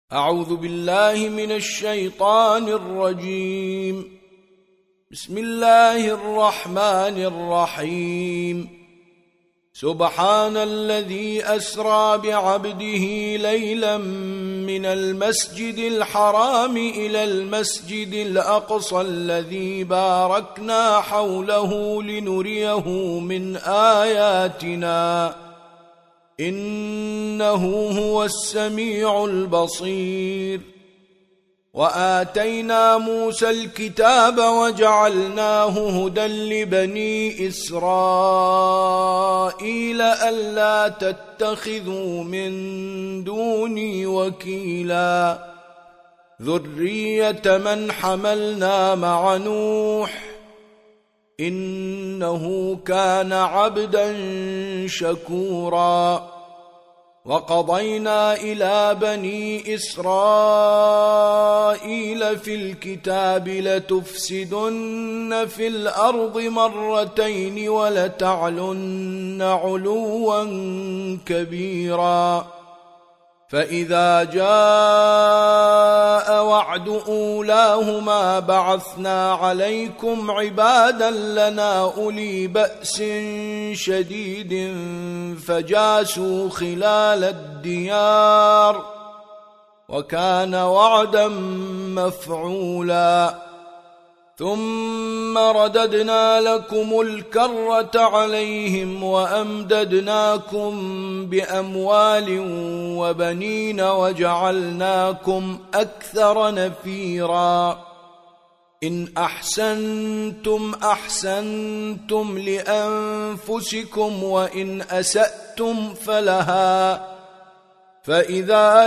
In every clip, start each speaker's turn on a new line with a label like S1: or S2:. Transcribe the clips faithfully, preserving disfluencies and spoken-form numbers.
S1: أعوذ بالله من الشيطان الرجيم. بسم الله الرحمن الرحيم. سبحان الذي أسرى بعبده ليلا من المسجد الحرام إلى المسجد الأقصى الذي باركنا حوله لنريه من آياتنا إنه هو السميع البصير. وآتينا موسى الكتاب وجعلناه هدى لبني إسرائيل ألا تتخذوا من دوني وكيلا ذرية من حملنا مع نوح إنه كان عبدا شكورا. وقضينا إلى بني إسرائيل في الكتاب لتفسدن في الأرض مرتين ولتعلن علوا كبيرا. فإذا جاء وعد أولاهما بعثنا عليكم عبادا لنا أولي بأس شديد فجاسوا خلال الديار وكان وعدا مفعولا. ثم رددنا لكم الكرة عليهم وأمددناكم بأموال وبنين وجعلناكم أكثر نفيرا. إن أحسنتم أحسنتم لأنفسكم وإن أسأتم فلها. فإذا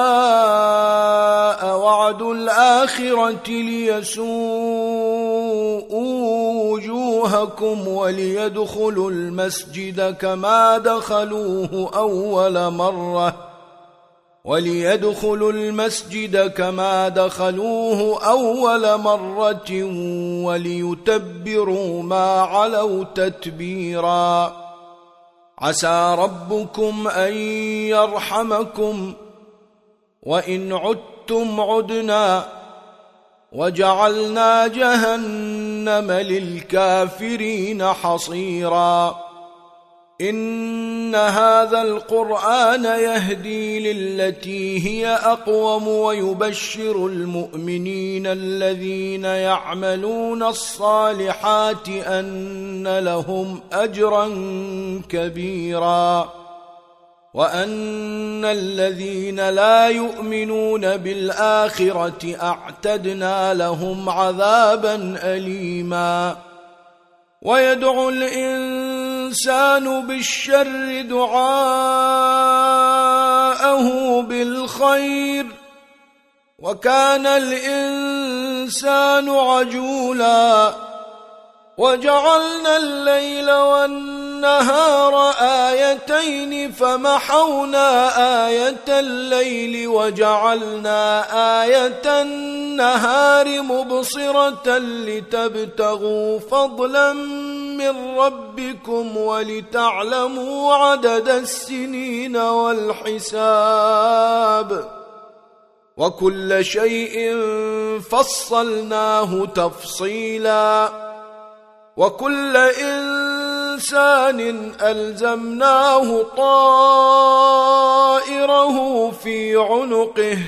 S1: جاء وعد الآخرة ليسوءوا وجوهكم وليدخلوا المسجد كما دخلوه أول مرة وليدخلوا المسجد كما دخلوه أول مرة وليتبروا ما علوا تتبيرا. عسى ربكم أن يرحمكم وإن عدتم عدنا وجعلنا جهنم للكافرين حصيرا. إن هذا القرآن يهدي للتي هي أقوم ويبشر المؤمنين الذين يعملون الصالحات أن لهم أجرا كبيرا وأن الذين لا يؤمنون بالآخرة أعتدنا لهم عذابا أليما. ويدعو الإنسان بالشر دعاءه بالخير وكان الإنسان عجولا. وجعلنا الليل والنهار آيتين فمحونا آية الليل وجعلنا آية النهار مبصرة لتبتغوا فضلا من ربكم ولتعلموا عدد السنين والحساب وكل شيء فصلناه تفصيلا. وكل إنسان ألزمناه طائره في عنقه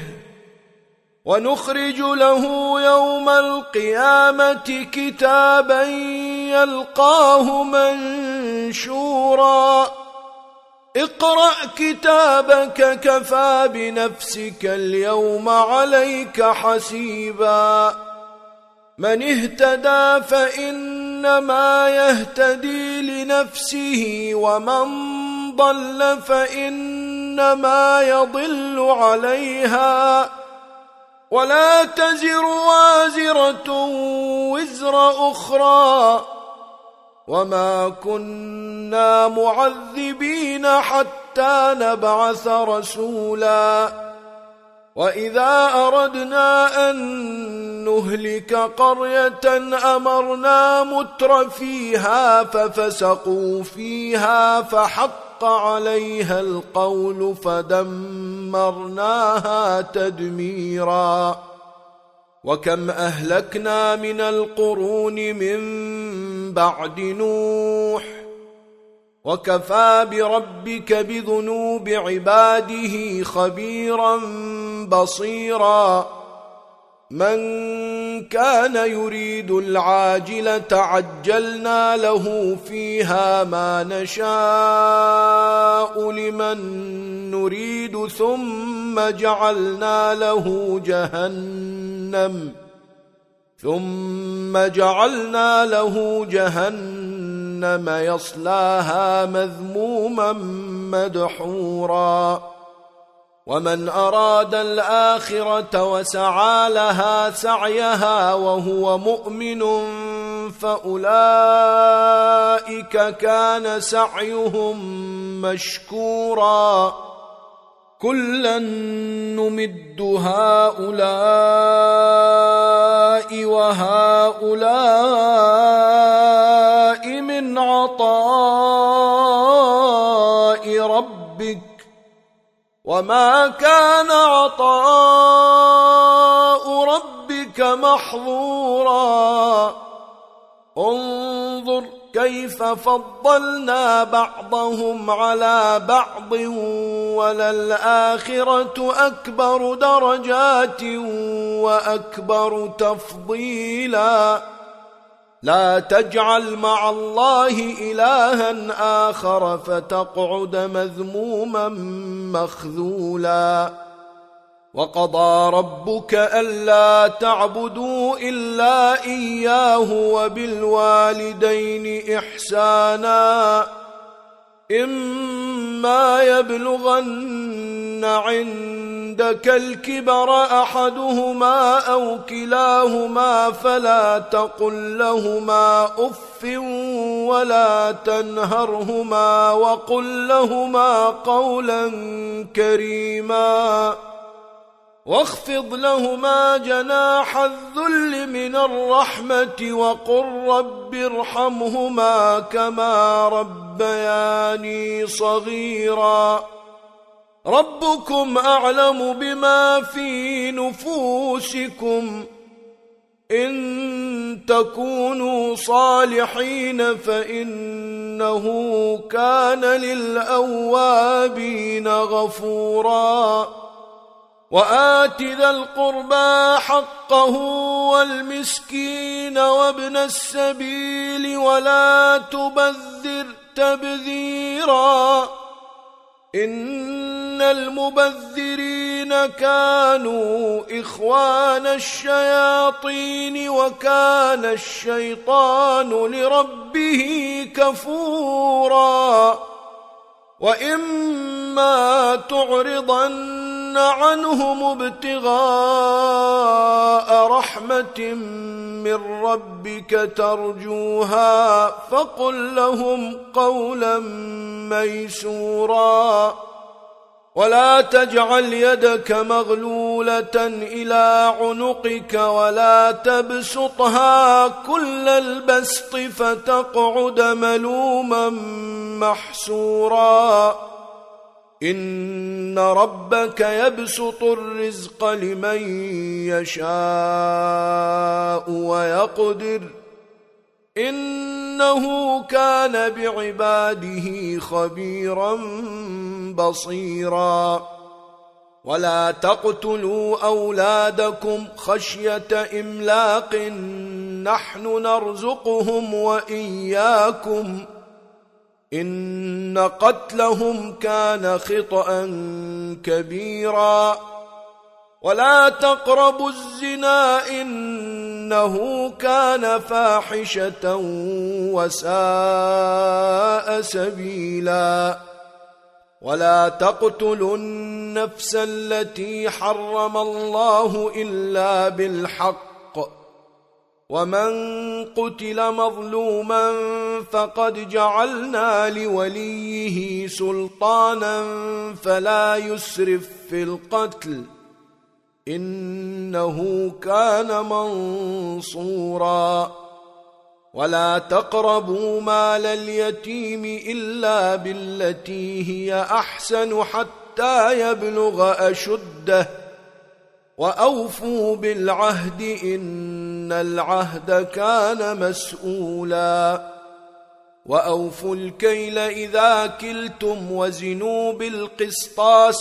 S1: ونخرج له يوم القيامة كتابا يلقاه منشورا. اقرأ كتابك كفى بنفسك اليوم عليك حسيبا. من اهتدى فإنما يهتدي لنفسه ومن ضل فإنما يضل عليها ولا تزر وازرة وزر أخرى وما كنا معذبين حتى نبعث رسولا. وإذا أردنا أن نهلك قرية أمرنا متر فيها ففسقوا فيها فحق فحق عليها القول فدمرناها تدميرا وكم أهلكنا من القرون من بعد نوح وكفى بربك بذنوب عباده خبيرا بصيرا من كان يريد العاجلة عجلنا له فيها ما نشاء لمن نريد ثم جعلنا له جهنم ثم جعلنا له جهنم يصلاها مذموما مدحورا ومن أراد الآخرة وسعى لها سعيها وهو مؤمن فأولئك كان سعيهم مشكورا كلا نمد هؤلاء وهؤلاء من عطاء ربك وما كان عطاء ربك محظورا انظر كيف فضلنا بعضهم على بعض وللآخرة أكبر درجات وأكبر تفضيلا لا تجعل مع الله إلها آخر فتقعد مذموما مخذولا وقضى ربك ألا تعبدوا إلا إياه وبالوالدين إحسانا إما يبلغن عندك الكبر أحدهما أو كلاهما فلا تقل لهما أف ولا تنهرهما وقل لهما قولا كريما واخفض لهما جناح الذل من الرحمة وقل رب ارحمهما كما ربياني صغيرا ربكم أعلم بما في نفوسكم إن تكونوا صالحين فإنه كان للأوابين غفورا وآت ذا القربى حقه والمسكين وابن السبيل ولا تبذر تبذيرا إن المبذرين كانوا إخوان الشياطين وكان الشيطان لربه كفورا وإما تعرضن عنهم ابتغاء رحمة من ربك ترجوها فقل لهم قولا ميسورا ولا تجعل يدك مغلولة إلى عنقك ولا تبسطها كل البسط فتقعد ملوما محسورا إن ربك يبسط الرزق لمن يشاء ويقدر إنه كان بعباده خبيرا بصيرا ولا تقتلوا أولادكم خشية إملاق نحن نرزقهم وإياكم إن قتلهم كان خطأ كبيرا ولا تقربوا الزنا إنه كان فاحشة وساء سبيلا ولا تقتلوا النفس التي حرم الله إلا بالحق ومن قتل مظلوما فقد جعلنا لوليه سلطانا فلا يسرف في القتل إنه كان منصورا ولا تقربوا مال اليتيم إلا بالتي هي أحسن حتى يبلغ أشده وأوفوا بالعهد إن العهد كان مسؤولا وأوفوا الكيل إذا كلتم وزنوا بالقسطاس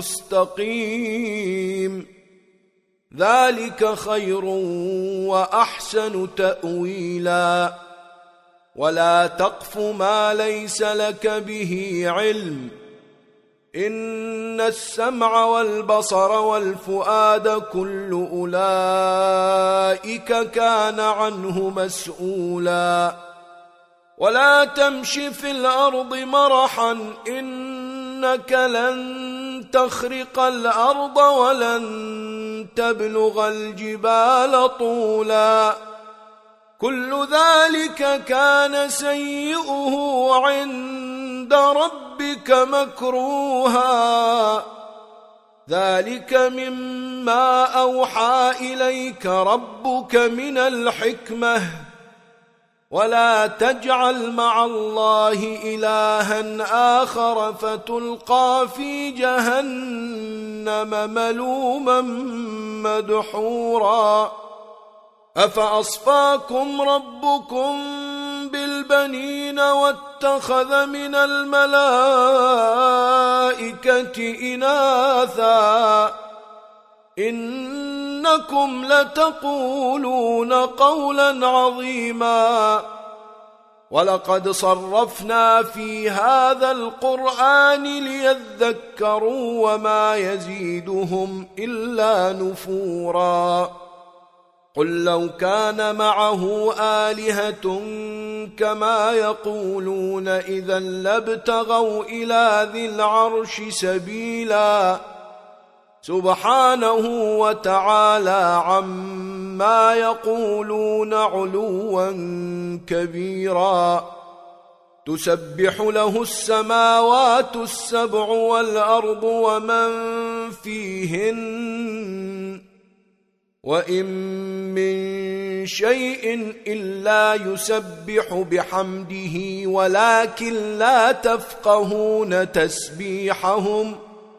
S1: المستقيم ذلك خير وأحسن تأويلا ولا تقف ما ليس لك به علم إن السمع والبصر والفؤاد كل أولئك كان عنه مسؤولا ولا تمش في الأرض مرحا إنك لن تخرق الأرض ولن تبلغ الجبال طولا كل ذلك كان سيئه عند ربك مكروها ذلك مما أوحى إليك ربك من الحكمة ولا تجعل مع الله إلها آخر فتلقى في جهنم ملوما مدحورا أفأصفاكم ربكم بالبنين واتخذ من الملائكة إناثا إنكم لتقولون قولا عظيما ولقد صرفنا في هذا القرآن ليذكروا وما يزيدهم إلا نفورا قل لو كان معه آلهة كما يقولون إذا لابتغوا إلى ذي العرش سبيلا سبحانه وتعالى عما يقولون علوا كبيرا تسبح له السماوات السبع والأرض ومن فيهن وإن من شيء إلا يسبح بحمده ولكن لا تفقهون تسبيحهم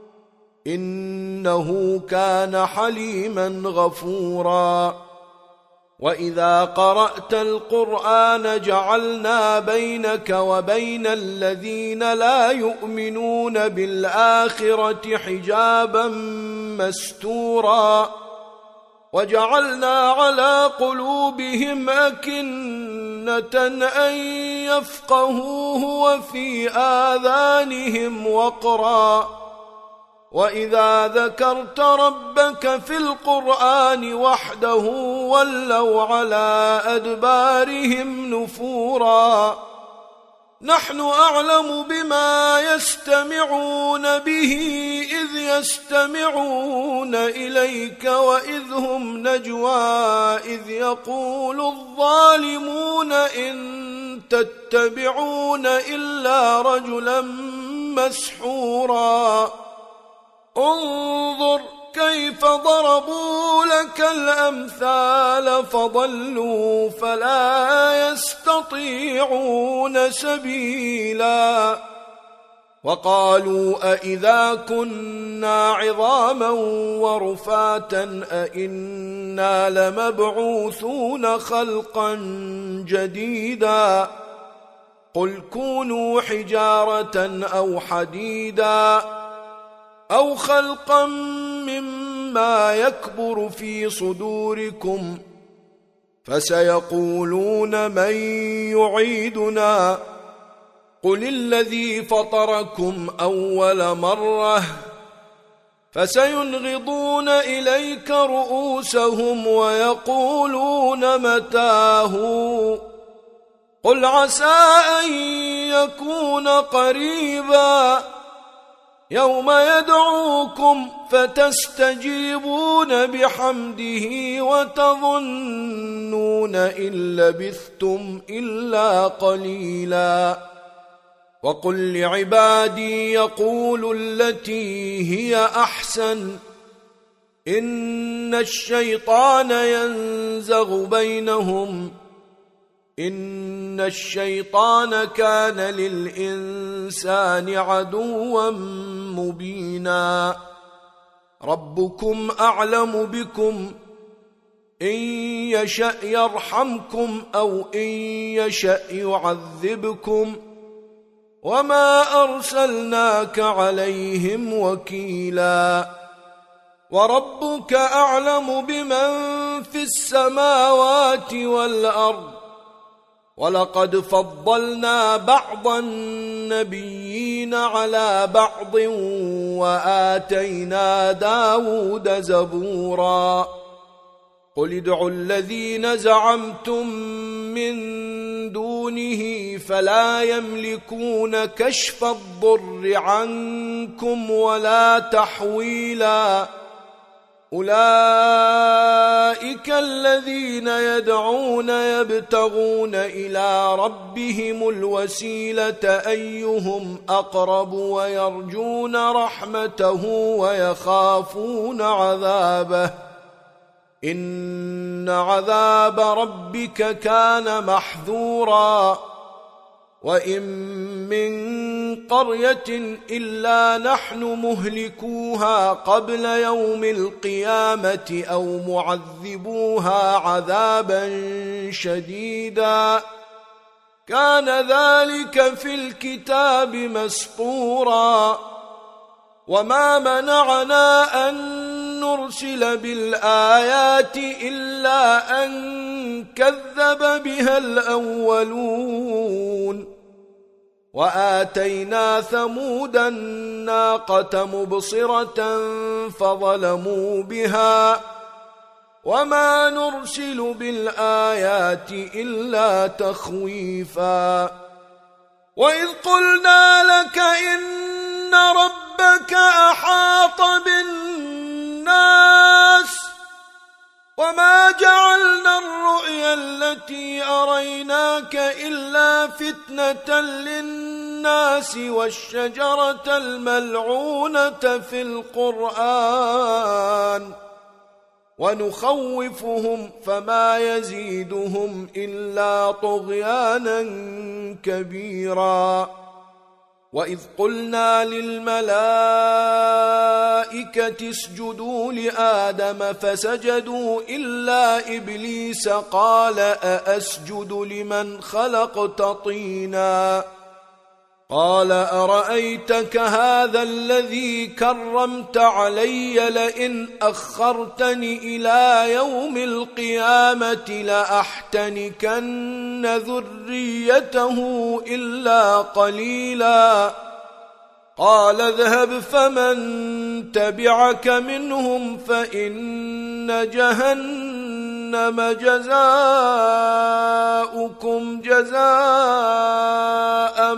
S1: إنه كان حليما غفورا وإذا قرأت القرآن جعلنا بينك وبين الذين لا يؤمنون بالآخرة حجابا مستورا وجعلنا على قلوبهم أكنة أن يفقهوه وفي آذانهم وقرا وإذا ذكرت ربك في القرآن وحده ولوا على أدبارهم نفورا نحن أعلم بما يستمعون به إذ يستمعون إليك وإذ هم نجوى إذ يقول الظالمون إن تتبعون إلا رجلا مسحورا انظر كيف ضربوا لك الأمثال فضلوا فلا يستطيعون سبيلا وقالوا أإذا كنا عظاما ورفاتا أإنا لمبعوثون خلقا جديدا قل كونوا حجارة أو حديدا أو خلقا مما يكبر في صدوركم فسيقولون من يعيدنا قل الذي فطركم أول مرة فسينغضون إليك رؤوسهم ويقولون متاه قل عسى أن يكون قريبا يوم يدعوكم فتستجيبون بحمده وتظنون إن لبثتم إلا قليلا وقل لعبادي يقولوا التي هي أحسن إن الشيطان ينزغ بينهم إن الشيطان كان للإنسان عدوا مبينا ربكم أعلم بكم إن يشأ يرحمكم أو إن يشأ يعذبكم وما أرسلناك عليهم وكيلا وربك أعلم بمن في السماوات والأرض ولقد فضلنا بعض النبيين على بعض وآتينا داود زبورا قل ادعوا الذين زعمتم من دونه فلا يملكون كشف الضر عنكم ولا تحويلا أولئك الذين يدعون يبتغون إلى ربهم الوسيلة أيهم أقرب ويرجون رحمته ويخافون عذابه إن عذاب ربك كان محذورا وإن من قرية إلا نحن مهلكوها قبل يوم القيامة أو معذبوها عذابا شديدا كان ذلك في الكتاب مسطورا وما منعنا أن نرسل بالآيات إلا أن كذب بها الأولون وآتينا ثمود الناقة مبصرة فظلموا بها وما نرسل بالآيات إلا تخويفا وإذ قلنا لك إن ربك أحاط بالناس وما جعلنا الرؤيا التي أريناك إلا فتنة للناس والشجرة الملعونة في القرآن ونخوفهم فما يزيدهم إلا طغيانا كبيرا وإذ قلنا للملائكة اسجدوا لآدم فسجدوا إلا إبليس قال أأسجد لمن خلقت طينا قال أرأيتك هذا الذي كرمت علي لئن أخرتني إلى يوم القيامة لأحتنكن ذريته إلا قليلا قال اذهب فمن تبعك منهم فإن جهنم جزاؤكم جزاء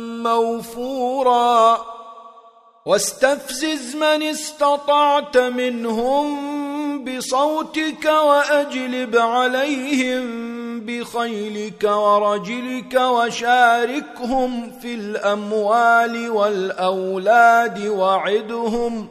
S1: موفورا واستفزز من استطعت منهم بصوتك وأجلب عليهم بخيلك ورجلك وشاركهم في الأموال والأولاد وعدهم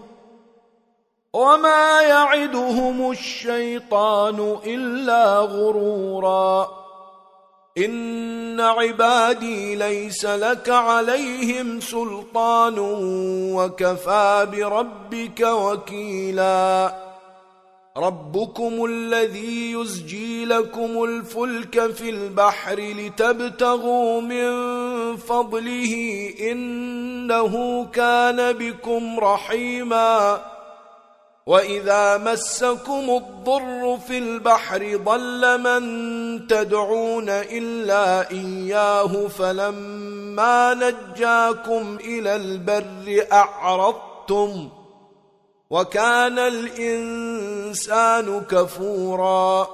S1: وما يعدهم الشيطان إلا غرورا إن عبادي ليس لك عليهم سلطان وكفى بربك وكيلا ربكم الذي يزجي لكم الفلك في البحر لتبتغوا من فضله إنه كان بكم رحيما وإذا مسكم الضر في البحر ضل من تدعون إلا إياه فلما نجاكم إلى البر أعرضتم وكان الإنسان كفورا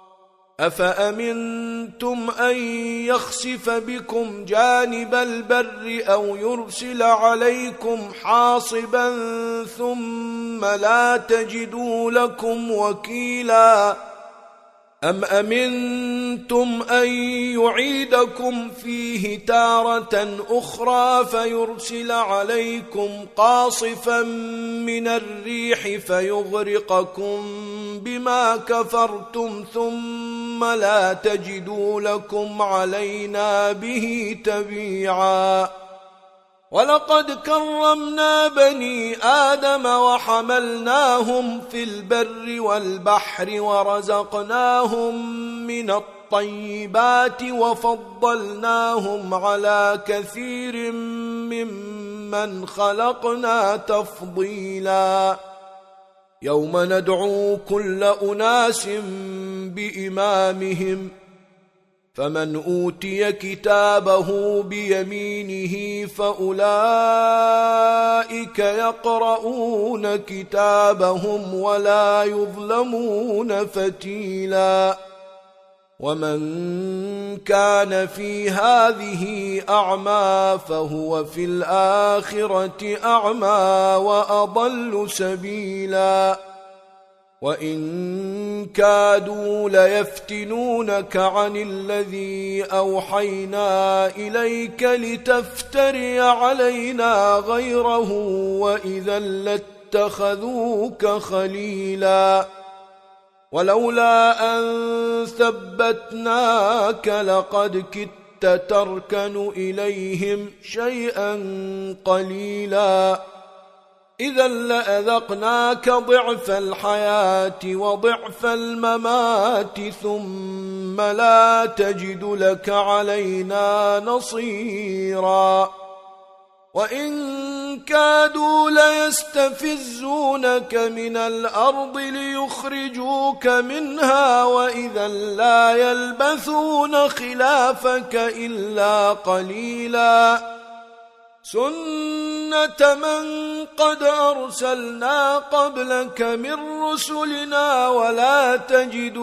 S1: أفأمنتم أن يخسف بكم جانب البر أو يرسل عليكم حاصبا ثم لا تجدوا لكم وكيلا أم أمنتم أن يعيدكم فيه تارة أخرى فيرسل عليكم قاصفا من الريح فيغرقكم بما كفرتم ثم لا تجدوا لكم علينا به تبيعا ولقد كرمنا بني آدم وحملناهم في البر والبحر ورزقناهم من الطيبات وفضلناهم على كثير ممن خلقنا تفضيلا يوم ندعو كل أناس بإمامهم فمن أوتي كتابه بيمينه فأولئك يقرؤون كتابهم ولا يظلمون فتيلا ومن كان في هذه أعمى فهو في الآخرة أعمى وأضل سبيلا وإن كادوا ليفتنونك عن الذي أوحينا إليك لتفتري علينا غيره وإذا لاتخذوك خليلا ولولا أن ثبتناك لقد كدت تركن إليهم شيئا قليلا إذا لأذقناك ضعف الحياة وضعف الممات ثم لا تجد لك علينا نصيرا وإن كادوا ليستفزونك من الأرض ليخرجوك منها وإذا لا يلبثون خلافك إلا قليلا سنة من قد أرسلنا قبلك من رسلنا ولا تجد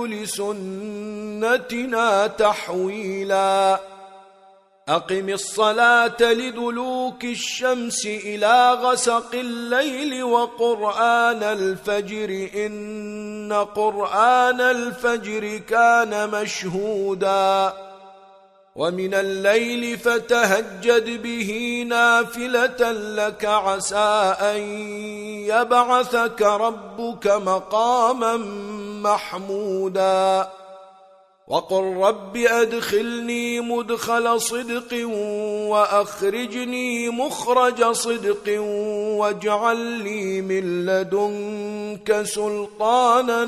S1: لسنتنا تحويلا أقم الصلاة لدلوك الشمس إلى غسق الليل وقرآن الفجر إن قرآن الفجر كان مشهودا ومن الليل فتهجد به نافلة لك عسى أن يبعثك ربك مقاما محمودا وقل رب أدخلني مدخل صدق وأخرجني مخرج صدق واجعل لي من لدنك سلطانا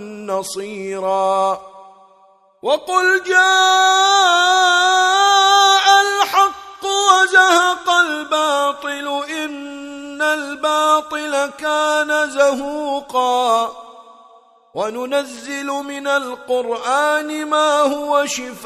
S1: نصيرا وقل جاء الحق وزهق الباطل إن الباطل كان زهوقا وننزل من القرآن ما هو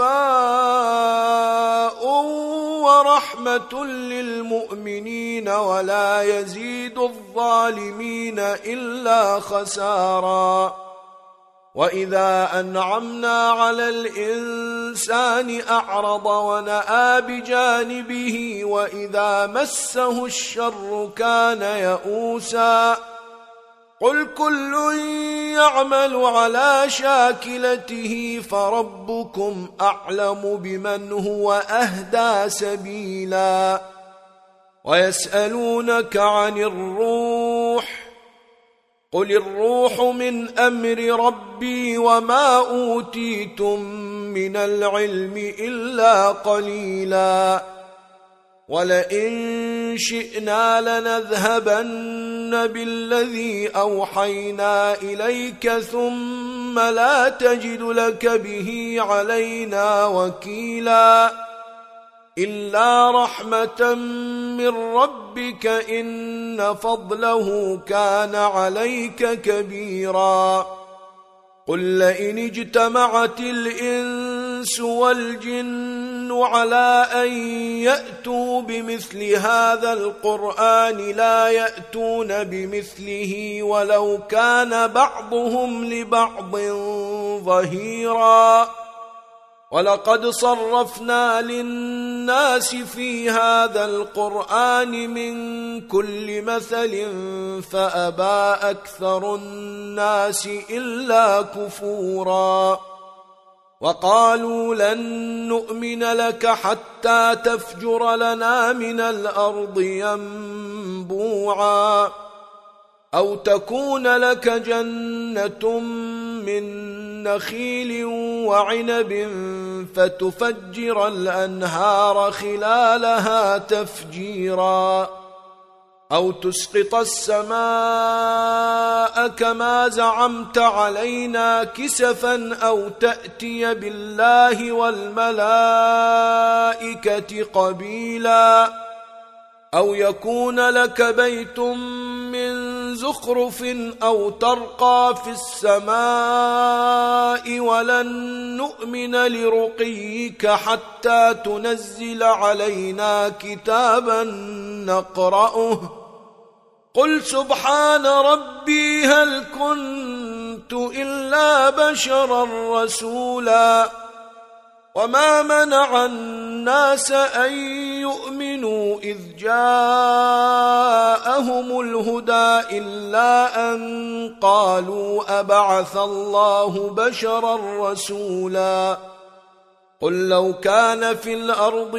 S1: شفاء ورحمة للمؤمنين ولا يزيد الظالمين إلا خسارا وإذا أنعمنا على الإنسان أعرض ونأى بجانبه وإذا مسه الشر كان يئوسا قل كل يعمل على شاكلته فربكم أعلم بمن هو أهدى سبيلا ويسألونك عن الروح قل الروح من أمر ربي وما أوتيتم من العلم إلا قليلا ولئن شئنا لنذهبن بالذي أوحينا إليك ثم لا تجد لك به علينا وكيلا إلا رحمة من ربك إن فضله كان عليك كبيرا قل لئن اجتمعت الإنس والجن على أن يأتوا بمثل هذا القرآن لا يأتون بمثله ولو كان بعضهم لبعض ظهيرا ولقد صرفنا للناس في هذا القرآن من كل مثل فأبى أكثر الناس إلا كفورا وقالوا لن نؤمن لك حتى تفجر لنا من الأرض ينبوعا أو تكون لك جنة من نخيل وعنب فتفجر الأنهار خلالها تفجيرا أو تسقط السماء كما زعمت علينا كسفا أو تأتي بالله والملائكة قبيلا أو يكون لك بيت من زخرف أو ترقى في السماء ولن نؤمن لرقيك حتى تنزل علينا كتابا نقرأه قل سبحان ربي هل كنت إلا بشرا رسولا وما منع الناس أن يؤمنوا إذ جاءهم الهدى إلا أن قالوا أبعث الله بشرا رسولا قل لو كان في الأرض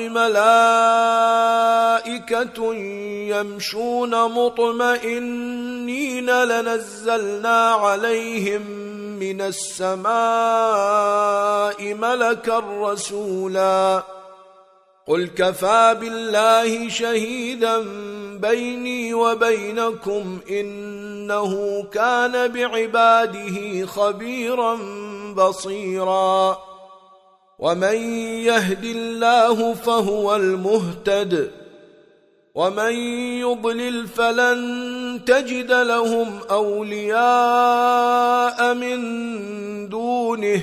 S1: ملائكة يمشون مطمئنين لنزلنا عليهم من السماء ملكا رسولا قل كفى بالله شهيدا بيني وبينكم إنه كان بعباده خبيرا بصيرا ومن يهد الله فهو المهتد ومن يضلل فلن تجد لهم أولياء من دونه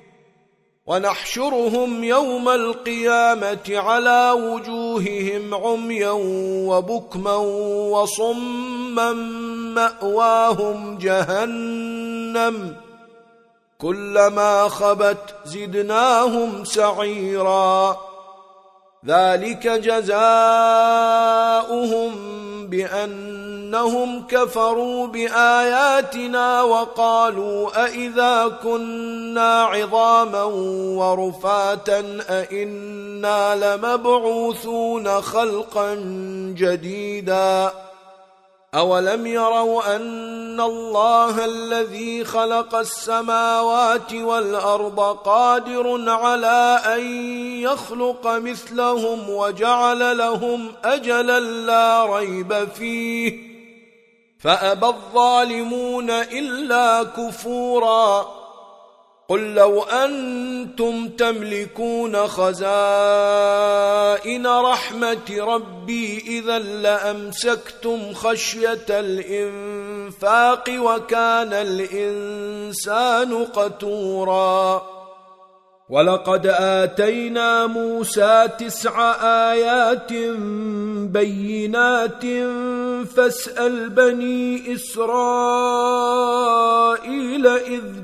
S1: ونحشرهم يوم القيامة على وجوههم عميا وبكما وصما مأواهم جهنم كلما خبت زدناهم سعيرا ذلك جزاؤهم بأنهم كفروا بآياتنا وقالوا أئذا كنا عظاما ورفاتا أئنا لمبعوثون خلقا جديدا أولم يروا أن الله الذي خلق السماوات والأرض قادر على أن يخلق مثلهم وجعل لهم أجلا لا ريب فيه فأبى الظالمون إلا كفورا قل لو أنتم تملكون خزائن رحمة ربي إذا لأمسكتم خشية الإنفاق وكان الإنسان قتورا ولقد آتينا موسى تسع آيات بينات فاسأل بني إسرائيل إذ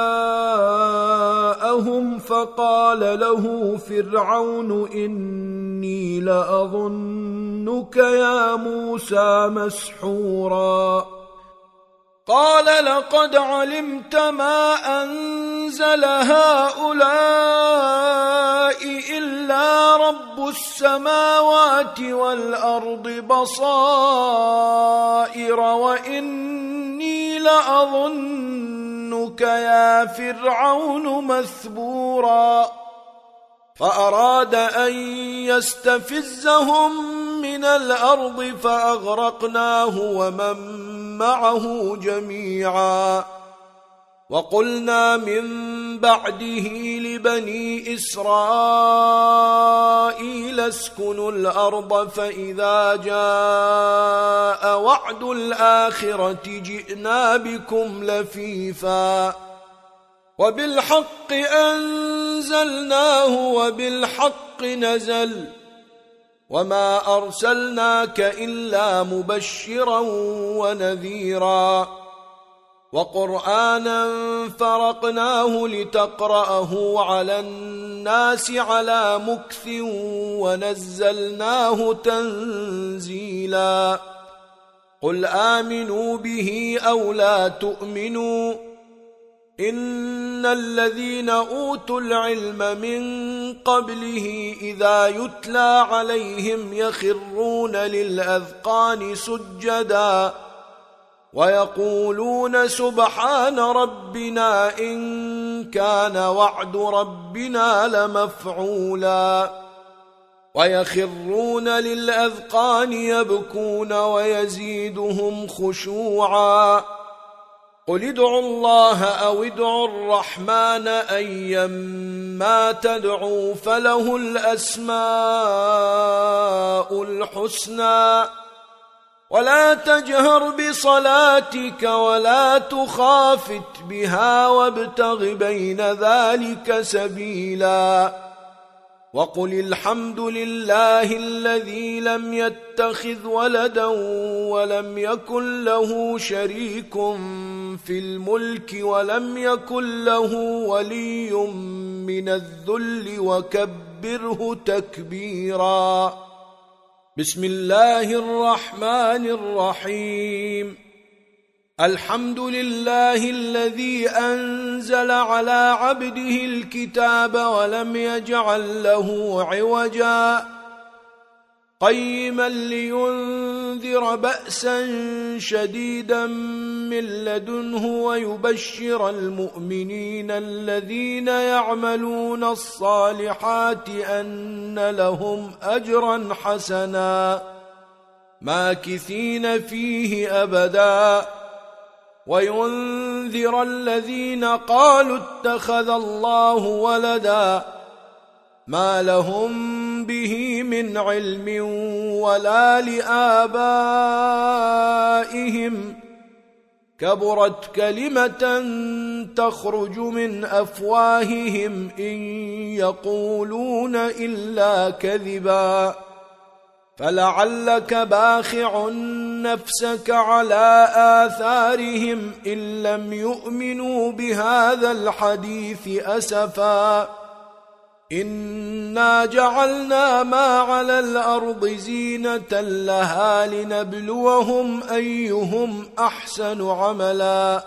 S1: جاءهم فقال له فرعون إني لأظنك يا موسى مسحورا قال لقد علمت ما أنزل هؤلاء إلا رب السماوات والأرض بصائر وإني لأظنك يا فرعون مثبورا فأراد أن يستفزهم من الأرض فأغرقناه ومن معه جميعا وقلنا من بعده لبني إسرائيل اسكنوا الأرض فإذا جاء وعد الآخرة جئنا بكم لفيفا وبالحق أنزلناه وبالحق نزل وما أرسلناك إلا مبشرا ونذيرا وقرآنا فرقناه لتقرأه على الناس على مكث ونزلناه تنزيلا قل آمنوا به أو لا تؤمنوا إن الذين أوتوا العلم من قبله إذا يتلى عليهم يخرون للأذقان سجدا ويقولون سبحان ربنا إن كان وعد ربنا لمفعولا ويخرون للأذقان يبكون ويزيدهم خشوعا قل ادعوا الله أو ادعوا الرحمن أيما تدعوا فله الأسماء الحسنى ولا تجهر بصلاتك ولا تخافت بها وابتغ بين ذلك سبيلا وقل الحمد لله الذي لم يتخذ ولدا ولم يكن له شريك في الملك ولم يكن له ولي من الذل وكبره تكبيرا. بسم الله الرحمن الرحيم. الحمد لله الذي أنزل على عبده الكتاب ولم يجعل له عوجا قيما لينذر بأسا شديدا من لدنه ويبشر المؤمنين الذين يعملون الصالحات أن لهم أجرا حسنا ماكثين فيه أبدا وينذر الذين قالوا اتخذ الله ولدا ما لهم به من علم ولا لآبائهم كبرت كلمة تخرج من أفواههم إن يقولون إلا كذبا فلعلك باخع نفسك على آثارهم إن لم يؤمنوا بهذا الحديث أسفا إنا جعلنا ما على الأرض زينة لها لنبلوهم أيهم أحسن عملا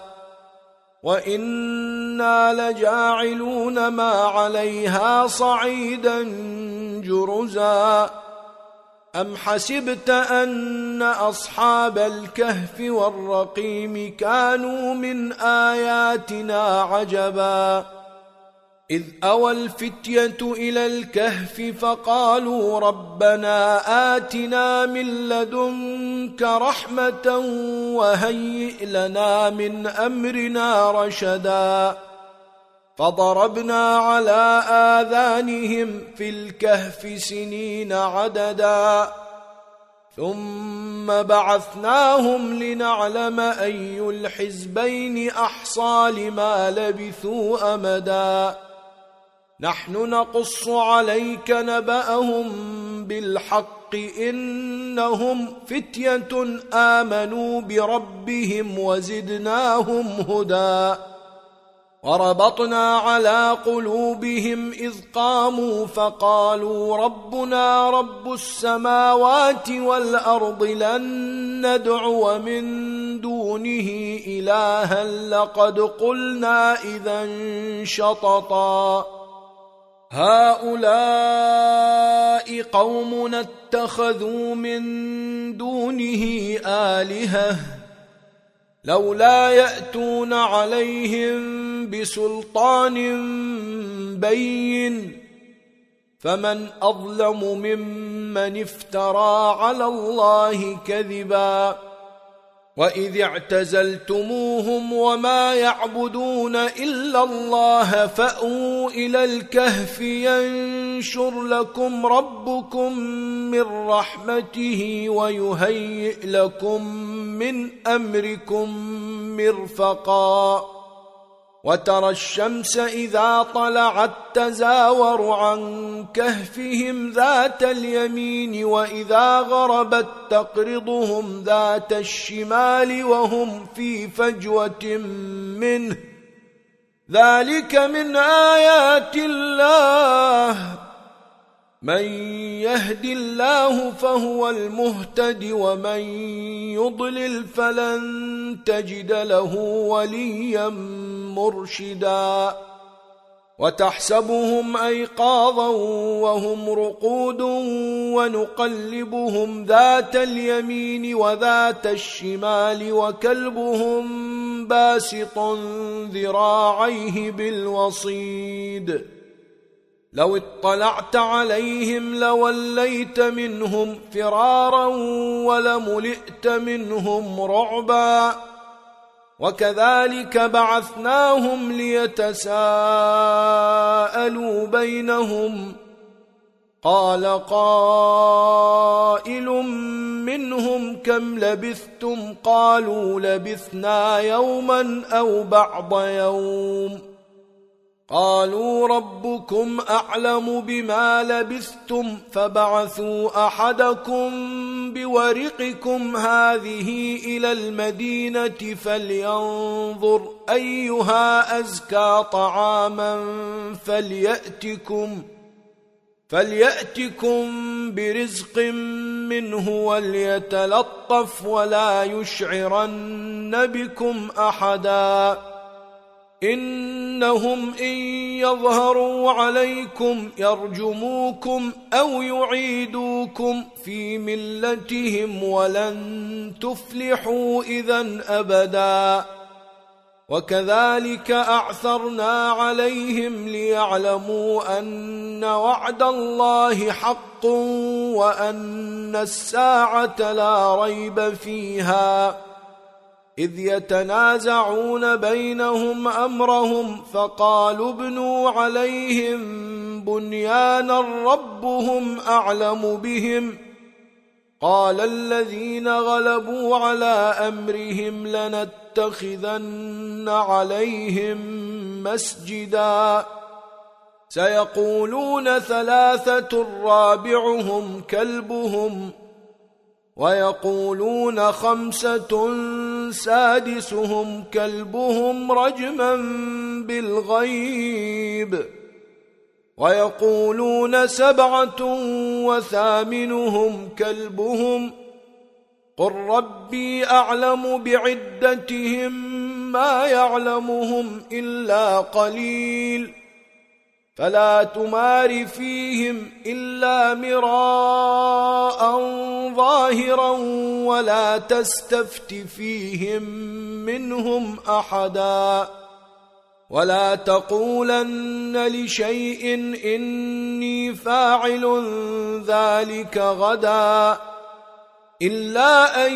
S1: وإنا لجاعلون ما عليها صعيدا جرزا أم حسبت أن أصحاب الكهف والرقيم كانوا من آياتنا عجبا إذ أوى الفتية إلى الكهف فقالوا ربنا آتنا من لدنك رحمة وهيئ لنا من أمرنا رشدا فضربنا على آذانهم في الكهف سنين عددا ثم بعثناهم لنعلم أي الحزبين أحصى لما لبثوا أمدا نحن نقص عليك نبأهم بالحق إنهم فتية آمنوا بربهم وزدناهم هدى وربطنا على قلوبهم إذ قاموا فقالوا ربنا رب السماوات والأرض لن ندعو من دونه إلها لقد قلنا إذا شططا هؤلاء قومنا اتخذوا من دونه آلهة لولا يأتون عليهم بسلطان بين فمن أظلم ممن افترى على الله كذبا وإذ اعتزلتموهم وما يعبدون إلا الله فأووا إلى الكهف ينشر لكم ربكم من رحمته ويهيئ لكم من أمركم مرفقا وترى الشمس إذا طلعت تزاور عن كهفهم ذات اليمين وإذا غربت تقرضهم ذات الشمال وهم في فجوة منه ذلك من آيات الله من يهد الله فهو المهتد ومن يضلل فلن تجد له وليا مرشدا وتحسبهم أيقاظا وهم رقود ونقلبهم ذات اليمين وذات الشمال وكلبهم باسط ذراعيه بالوصيد لو اطلعت عليهم لوليت منهم فرارا ولملئت منهم رعبا وكذلك بعثناهم ليتساءلوا بينهم قال قائل منهم كم لبثتم قالوا لبثنا يوما أو بعض يوم قالوا ربكم أعلم بما لبثتم فبعثوا أحدكم بورقكم هذه إلى المدينة فلينظر أيها أزكى طعاما فليأتكم فليأتكم برزق منه وليتلطف ولا يشعرن بكم أحدا إنهم إن يظهروا عليكم يرجموكم أو يعيدوكم في ملتهم ولن تفلحوا إذن أبدا وكذلك أعثرنا عليهم ليعلموا أن وعد الله حق وأن الساعة لا ريب فيها إذ يتنازعون بينهم أمرهم فقالوا ابنوا عليهم بنيانا ربهم أعلم بهم قال الذين غلبوا على أمرهم لنتخذن عليهم مسجدا سيقولون ثلاثة رابعهم كلبهم ويقولون خمسة سادسهم كلبهم رجما بالغيب ويقولون سبعة وثامنهم كلبهم قل ربي أعلم بعدتهم ما يعلمهم إلا قليل فلا تمار فيهم إلا مراء ظاهرا ولا تستفت فيهم منهم أحدا ولا تقولن لشيء إني فاعل ذلك غدا إلا أن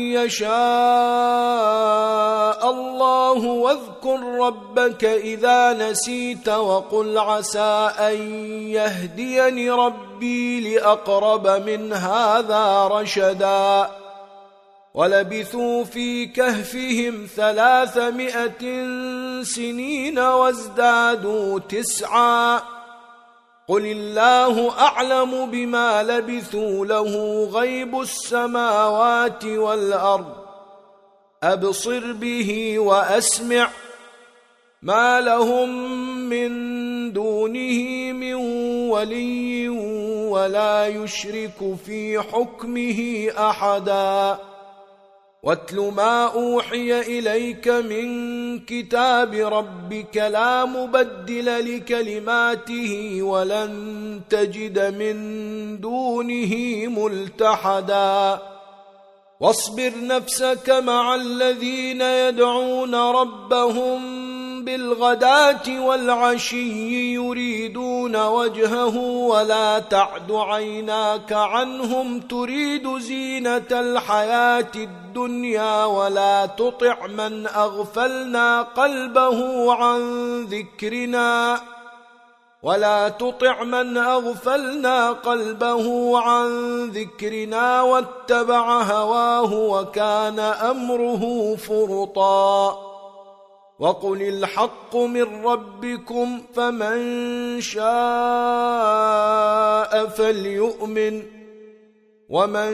S1: يشاء الله واذكر ربك إذا نسيت وقل عسى أن يهديني ربي لأقرب من هذا رشدا ولبثوا في كهفهم ثلاثمائة سنين وازدادوا تسعا قل الله أعلم بما لبثوا له غيب السماوات والأرض أبصر به وأسمع ما لهم من دونه من ولي ولا يشرك في حكمه أحدا واتل ما أوحي إليك من كتاب ربك لا مبدل لكلماته ولن تجد من دونه ملتحدا واصبر نفسك مع الذين يدعون ربهم بالغداة والعشي يريدون وجهه ولا تعد عيناك عنهم تريد زينة الحياة الدنيا ولا تطع من أغفلنا قلبه عن ذكرنا ولا تطع من أغفلنا قلبه عن ذكرنا واتبع هواه وكان أمره فرطا وقل الحق من ربكم فمن شاء فليؤمن ومن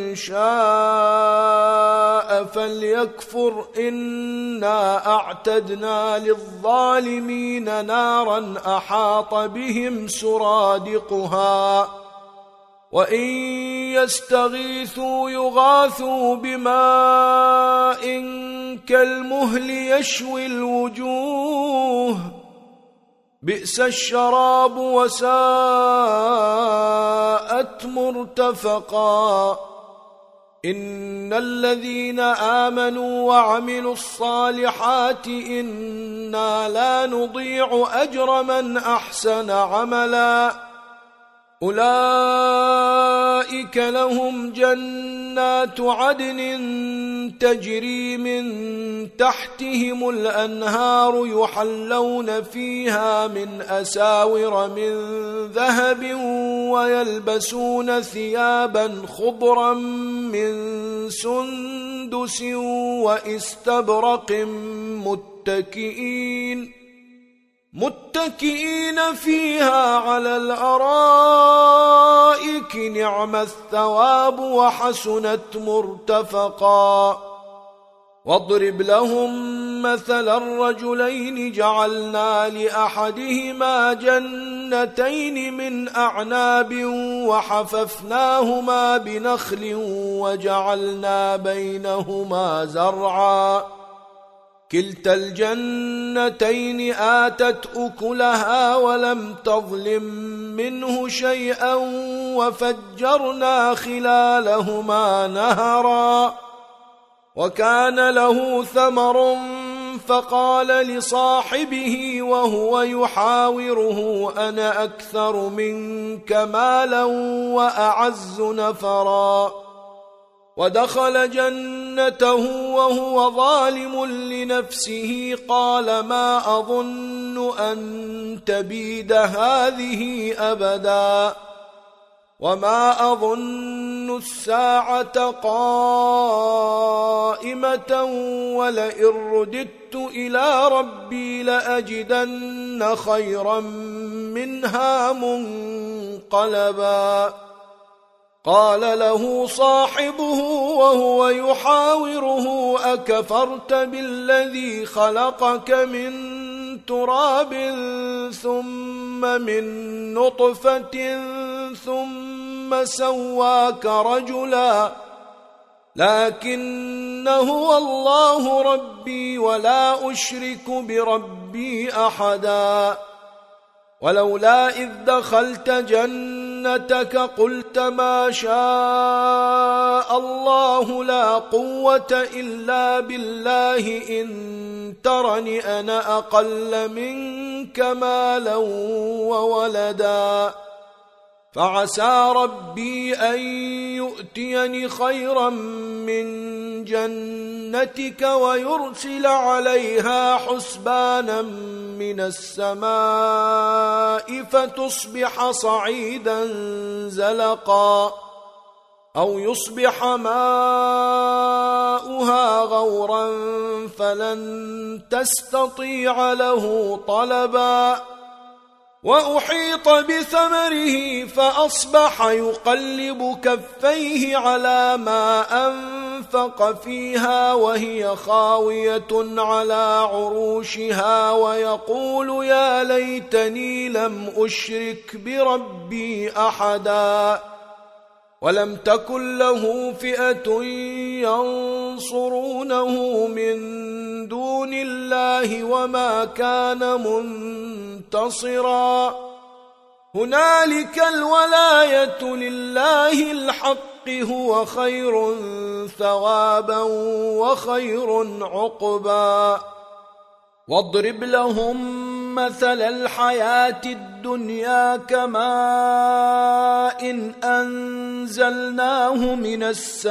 S1: شاء فليكفر إنا أعتدنا للظالمين نارا أحاط بهم سرادقها وإن يستغيثوا يغاثوا بماء كالمهل يشوي الوجوه بئس الشراب وساءت مرتفقا إن الذين آمنوا وعملوا الصالحات إنا لا نضيع أجر من أحسن عملا أولئك لهم جنات عدن تجري من تحتهم الأنهار يحلون فيها من أساور من ذهب ويلبسون ثيابا خضرا من سندس واستبرق متكئين متكئين فيها على الأرائك نعم الثواب وحسنت مرتفقا واضرب لهم مثل الرجلين جعلنا لأحدهما جنتين من أعناب وحففناهما بنخل وجعلنا بينهما زرعا كلتا الجنتين آتت أكلها ولم تظلم منه شيئا وفجرنا خلالهما نهرا وكان له ثمر فقال لصاحبه وهو يحاوره أنا أكثر منك مالا وأعز نفرا ودخل جنته وهو ظالم لنفسه قال ما أظن أن تبيد هذه أبدا وما أظن الساعة قائمة ولئن رددت إلى ربي لأجدن خيرا منها منقلبا قال له صاحبه وهو يحاوره أكفرت بالذي خلقك من تراب ثم من نطفة ثم سواك رجلا لكن هو الله ربي ولا أشرك بربي أحدا ولولا إذ دخلت جنتك قلت ما شاء الله لا قوة إلا بالله إن ترني أنا أقل منك مالا وولدا فعسى ربي أن يؤتيني خيرا من جنتك ويرسل عليها حسبانا من السماء فتصبح صعيدا زلقا أو يصبح ماؤها غورا فلن تستطيع له طلبا وأحيط بثمره فأصبح يقلب كفيه على ما أنفق فيها وهي خاوية على عروشها ويقول يا ليتني لم أشرك بربي أحدا ولم تكن له فئة ينصرونه من دون الله وما كان منتصرا هنالك الولاية لله الحق هو خير ثوابا وخير عقبا واضرب لهم مثل الحياة الدنيا كماء إن أنزلناه من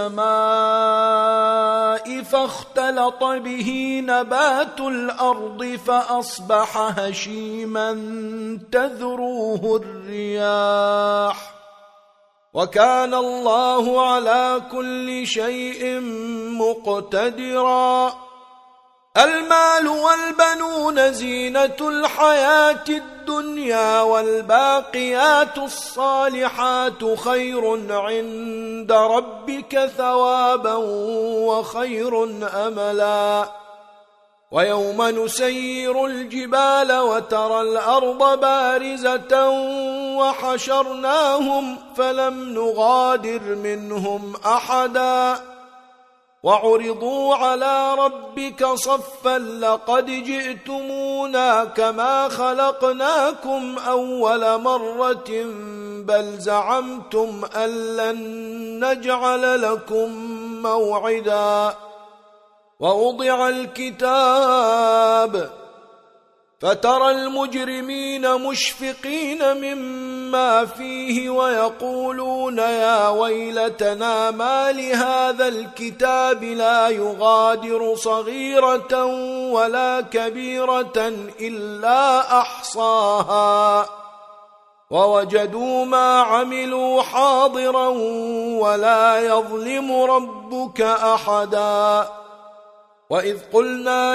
S1: السماء فاختلط به نبات الأرض فأصبح هشيما تذروه الرياح وكان الله على كل شيء مقتدرا المال والبنون زينة الحياة الدنيا والباقيات الصالحات خير عند ربك ثوابا وخير أملا. ويوم نسير الجبال وترى الأرض بارزة وحشرناهم فلم نغادر منهم أحدا وعرضوا على ربك صفا لقد جئتمونا كما خلقناكم أول مرة بل زعمتم أن لن نجعل لكم موعدا. ووضع الكتاب فترى المجرمين مشفقين مما فيه ويقولون يا ويلتنا ما لهذا الكتاب لا يغادر صغيرة ولا كبيرة إلا أحصاها ووجدوا ما عملوا حاضرا ولا يظلم ربك أحدا. وإذ قلنا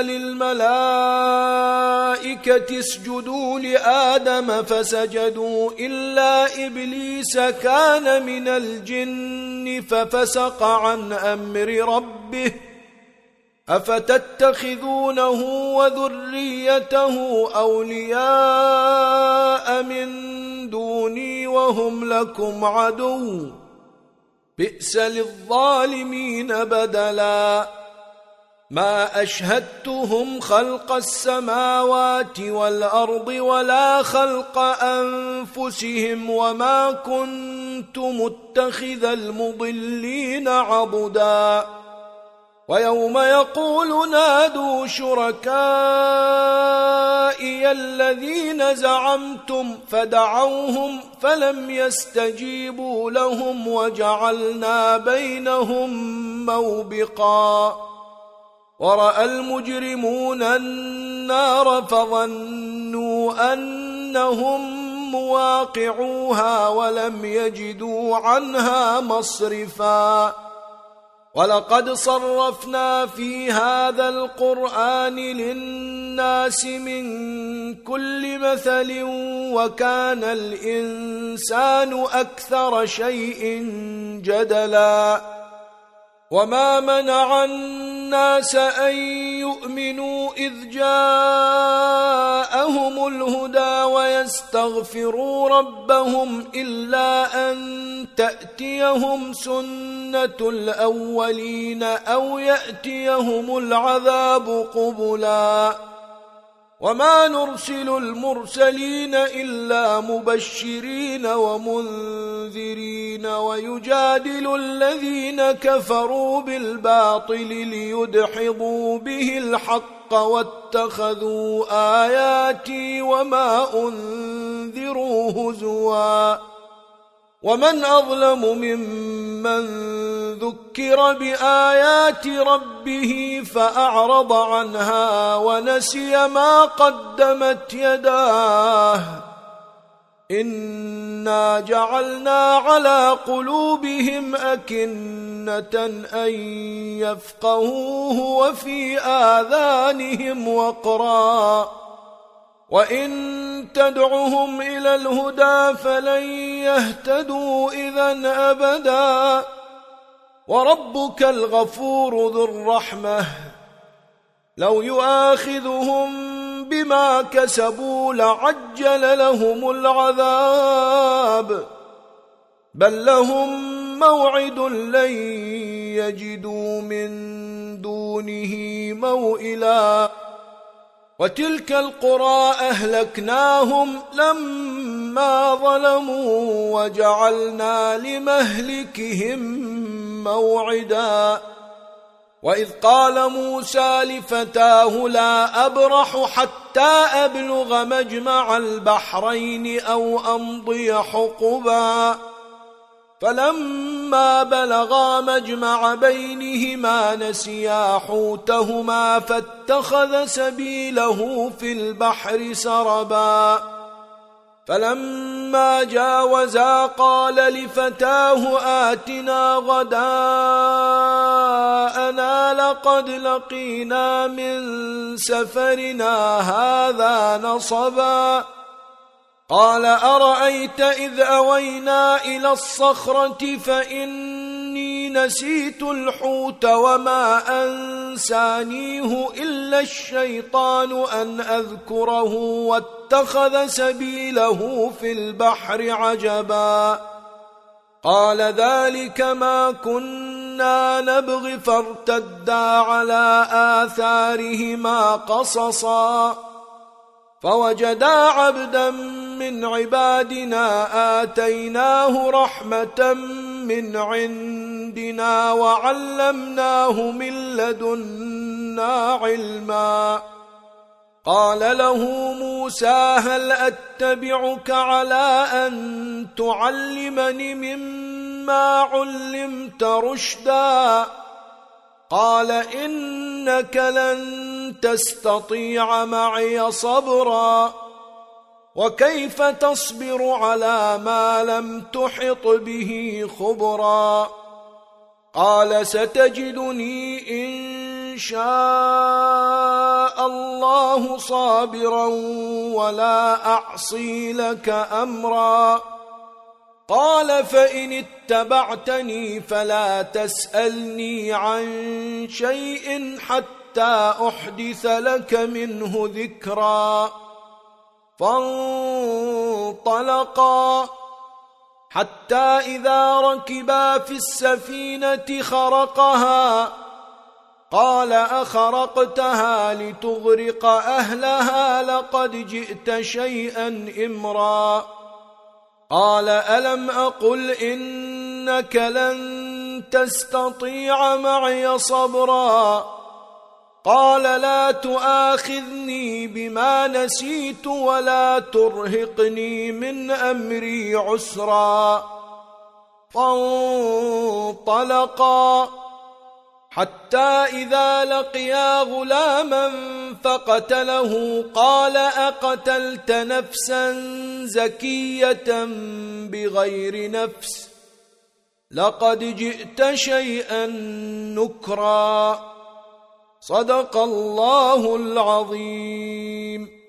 S1: للملائكة اسجدوا لآدم فسجدوا إلا إبليس كان من الجن ففسق عن أمر ربه أفتتخذونه وذريته أولياء من دوني وهم لكم عدو بئس للظالمين بدلا. ما أشهدتهم خلق السماوات والأرض ولا خلق أنفسهم وما كنت متخذ المضلين عضدا. ويوم يقول نادوا شركائي الذين زعمتم فدعوهم فلم يستجيبوا لهم وجعلنا بينهم موبقا. ورأى المجرمون النار فظنوا أنهم مواقعوها ولم يجدوا عنها مصرفا. ولقد صرفنا في هذا القرآن للناس من كل مثل وكان الإنسان أكثر شيء جدلا. وما منع الناس أن يؤمنوا إذ جاءهم الهدى ويستغفروا ربهم إلا أن تأتيهم سنة الأولين أو يأتيهم العذاب قبلا. وما نرسل المرسلين إلا مبشرين ومنذرين ويجادل الذين كفروا بالباطل ليدحضوا به الحق واتخذوا آياتي وما أنذروا هزوا. ومن أظلم ممن ذكر بآيات ربه فأعرض عنها ونسي ما قدمت يداه إنا جعلنا على قلوبهم أكنة أن يفقهوه وفي آذانهم وقرا وإن تدعهم إلى الهدى فلن يهتدوا إذن أبدا. وربك الغفور ذو الرحمة لو يؤاخذهم بما كسبوا لعجل لهم العذاب بل لهم موعد لن يجدوا من دونه موئلا. وتلك القرى أهلكناهم لما ظلموا وجعلنا لمهلكهم موعدا. وإذ قال موسى لفتاه لا أبرح حتى أبلغ مجمع البحرين أو أمضي حقبا فلما بلغا مجمع بينهما نسيا حوتهما فاتخذ سبيله في البحر سربا. فلما جاوزا قال لفتاه آتنا غداءنا لقد لقينا من سفرنا هذا نصبا قال أرأيت إذ أوينا إلى الصخرة فإني نسيت الحوت وما أنسانيه إلا الشيطان أن أذكره واتخذ سبيله في البحر عجبا قال ذلك ما كنا نبغي فارتدا على آثارهما قصصا فوجدا عبدا من عبادنا آتيناه رحمة من عندنا وعلمناه من لدنا علما قال له موسى هل أتبعك على أن تعلمني مما علمت رشدا قال إنك لن تستطيع معي صبرا وكيف تصبر على ما لم تحط به خبرا قال ستجدني إن شاء الله صابرا ولا أعصي لك أمرا قال فإن اتبعتني فلا تسألني عن شيء حتى أحدث لك منه ذكرا فانطلقا حتى إذا ركبا في السفينة خرقها قال أخرقتها لتغرق أهلها لقد جئت شيئا إمرا قال ألم أقل إنك لن تستطيع معي صبرا قال لا تؤاخذني بما نسيت ولا ترهقني من أمري عسرا فانطلقا حتى إذا لقيا غلاما فقتله قال أقتلت نفسا زكية بغير نفس لقد جئت شيئا نكرا صدق الله العظيم.